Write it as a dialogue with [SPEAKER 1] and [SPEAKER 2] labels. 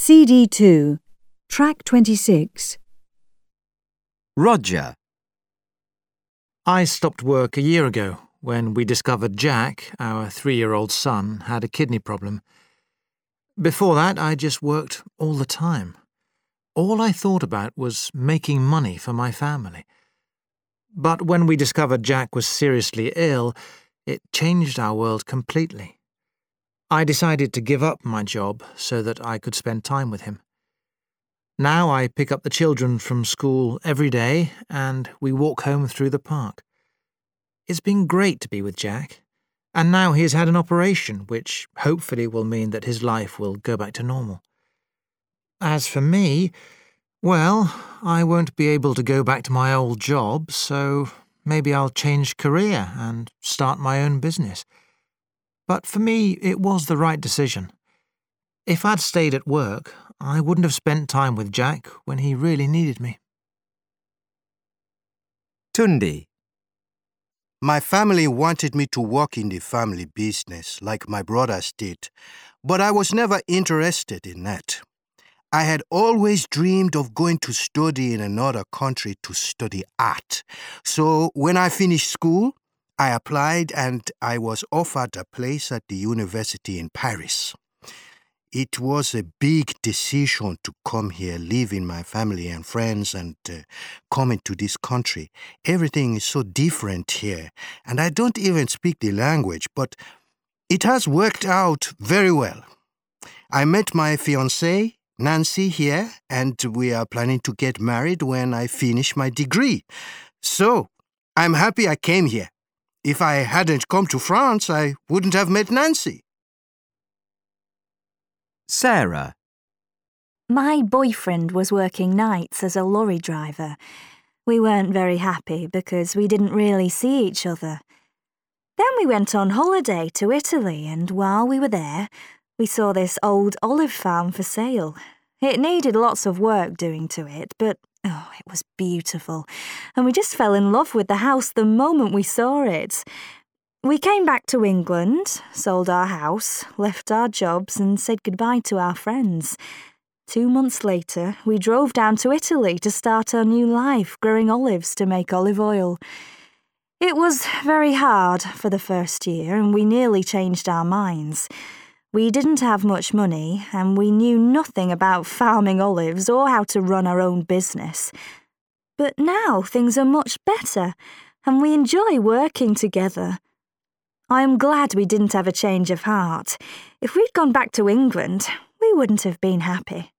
[SPEAKER 1] CD2, Track 26.
[SPEAKER 2] Roger.
[SPEAKER 3] I stopped work a year ago when we discovered Jack, our 3-year-old son, had a kidney problem. Before that, I just worked all the time. All I thought about was making money for my family. But when we discovered Jack was seriously ill, it changed our world completely. I decided to give up my job so that I could spend time with him. Now I pick up the children from school every day and we walk home through the park. It's been great to be with Jack, and now he has had an operation which hopefully will mean that his life will go back to normal. As for me, well, I won't be able to go back to my old job, so maybe I'll change career and start my own business. But for me, it was the right decision. If I'd stayed at work, I wouldn't have spent time with Jack when he really needed me.
[SPEAKER 2] Tundi.
[SPEAKER 4] My family wanted me to work in the family business like my brothers did, but I was never interested in that. I had always dreamed of going to study in another country to study art. So when I finished school, I applied and I was offered a place at the university in Paris. It was a big decision to come here, leaving my family and friends and coming to this country. Everything is so different here, and I don't even speak the language, but it has worked out very well. I met my fiancée, Nancy, here, and we are planning to get married when I finish my degree. So, I'm happy I came here. If I hadn't come to France, I wouldn't have met Nancy.
[SPEAKER 2] Sarah.
[SPEAKER 5] My boyfriend was working nights as a lorry driver. We weren't very happy because we didn't really see each other. Then we went on holiday to Italy, and while we were there, we saw this old olive farm for sale. It needed lots of work doing to it, but it was beautiful, and we just fell in love with the house the moment we saw it. We came back to England, sold our house, left our jobs and said goodbye to our friends. 2 months later, we drove down to Italy to start our new life, growing olives to make olive oil. It was very hard for the first year and we nearly changed our minds. We didn't have much money and we knew nothing about farming olives or how to run our own business. But now things are much better and we enjoy working together. I am glad we didn't have a change of heart. If we'd gone back to England, we wouldn't have been happy.